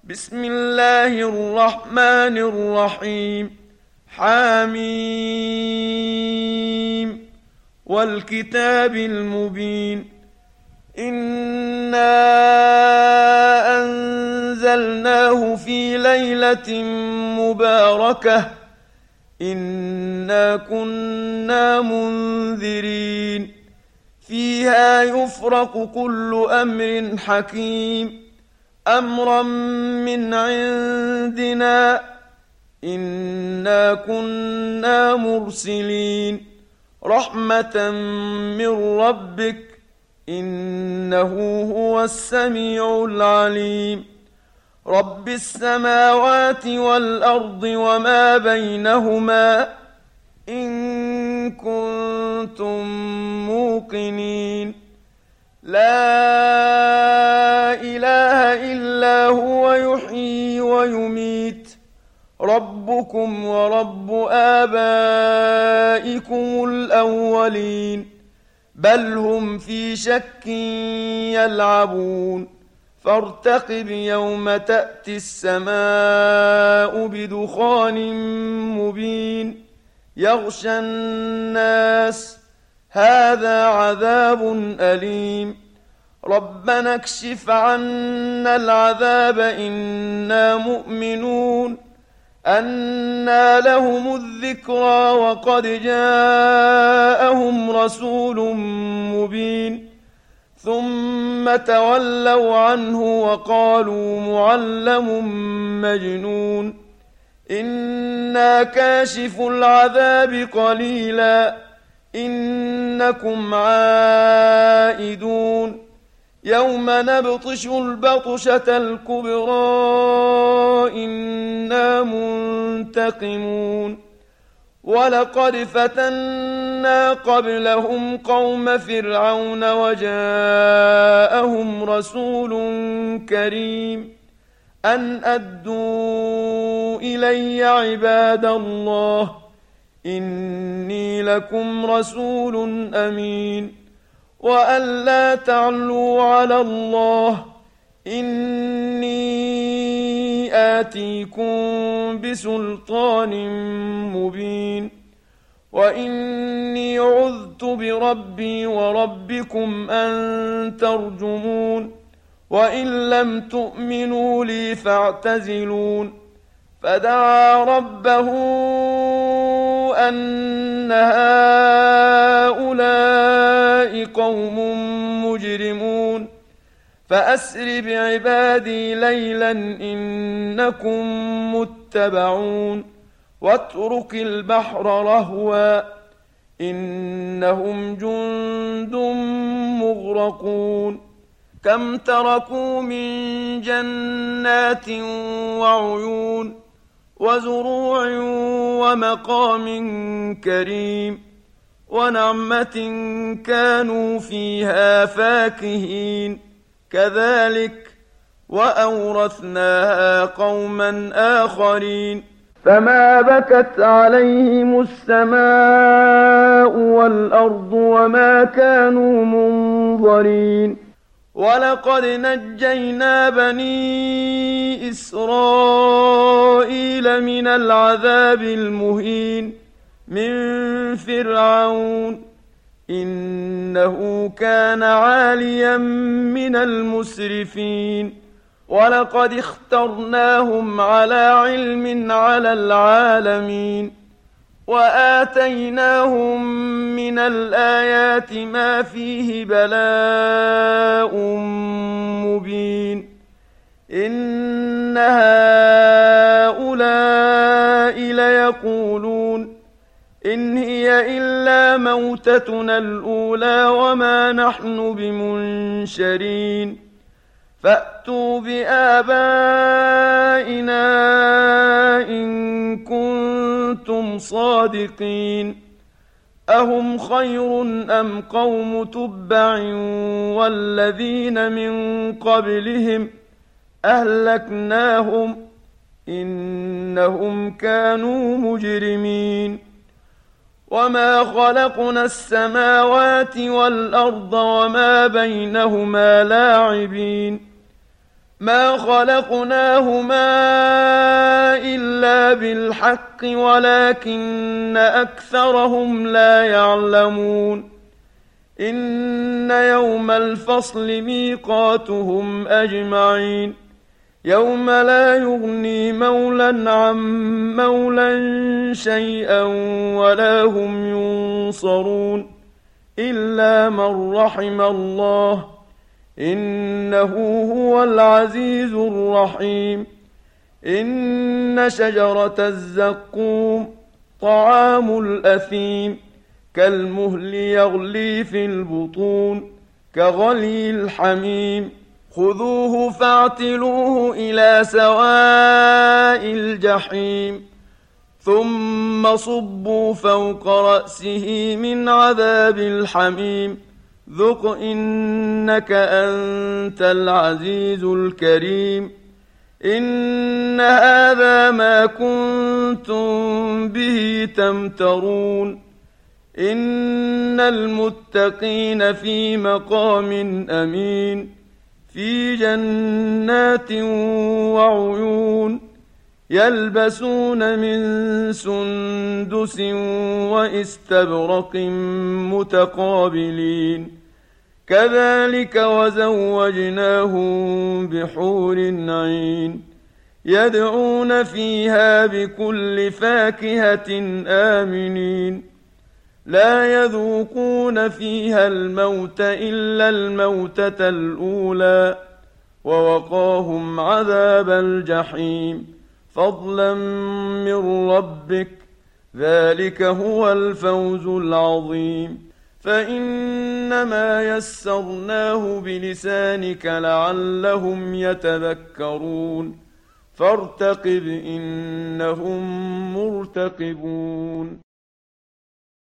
بسم الله الرحمن الرحيم. حميم والكتاب المبين. إنا أنزلناه في ليلة مباركة إنا كنا منذرين فيها يفرق كل أمر حكيم أمرا من عندنا إنا كنا مرسلين رحمة من ربك إنه هو السميع العليم. رب السماوات والأرض وما بينهما إن كنتم موقنين. لا إله إلا هو يحيي ويميت ربكم ورب آبائكم الأولين بل هم في شك يلعبون فارتقب يوم تأتي السماء بدخان مبين يغشى الناس هذا عذاب أليم ربنا اكشف عنا العذاب إنا مؤمنون أنى لهم الذكرى وقد جاءهم رسول مبين ثم تولوا عنه وقالوا معلم مجنون إنا كاشف العذاب قليلا إنكم عائدون يوم نبطش البطشة الكبرى إنا منتقمون ولقد فتنا قبلهم قوم فرعون وجاءهم رسول كريم أن أدوا إلي عباد الله إني لكم رسول أمين وأن لا تعلوا على الله إني آتيكم بسلطان مبين وإني عذت بربي وربكم أن ترجمون وإن لم تؤمنوا لي فاعتزلون فدعا ربه أن هؤلاء قوم مجرمون فأسر بعبادي ليلا إنكم متبعون واترك البحر رهوا إنهم جند مغرقون كم تركوا من جنات وعيون وزروع ومقام كريم ونعمة كانوا فيها فاكهين كذلك وأورثناها قوما آخرين فما بكت عليهم السماء والأرض وما كانوا منظرين ولقد نجينا بني إسرائيل من العذاب المهين من فرعون إنه كان عاليا من المسرفين ولقد اخترناهم على علم على العالمين وآتيناهم من الآيات ما فيه بلاء مبين إن هؤلاء ليقولون إن هي إلا موتتنا الأولى وما نحن بمنشرين فأتوا بآبائنا إن كنتم صادقين أهم خير أم قوم تبع والذين من قبلهم أهلكناهم إنهم كانوا مجرمين وما خلقنا السماوات والأرض وما بينهما لاعبين ما خلقناهما إلا بالحق ولكن أكثرهم لا يعلمون إن يوم الفصل ميقاتهم أجمعين يوم لا يغني مولى عن مولى شيئا ولا هم ينصرون إلا من رحم الله إنه هو العزيز الرحيم إن شجرة الزقوم طعام الأثيم كالمهل يغلي في البطون كغلي الحميم خذوه فاعتلوه إلى سواء الجحيم ثم صبوا فوق رأسه من عذاب الحميم ذق إنك أنت العزيز الكريم إن هذا ما كنتم به تمترون إن المتقين في مقام أمين في جنات وعيون يلبسون من سندس واستبرق متقابلين كذلك وزوجناهم بحور عين يدعون فيها بكل فاكهة آمنين لا يذوقون فيها الموت إلا الموتة الأولى ووقاهم عذاب الجحيم فضلا من ربك ذلك هو الفوز العظيم فإنما يسرناه بلسانك لعلهم يتذكرون فارتقب إنهم مرتقبون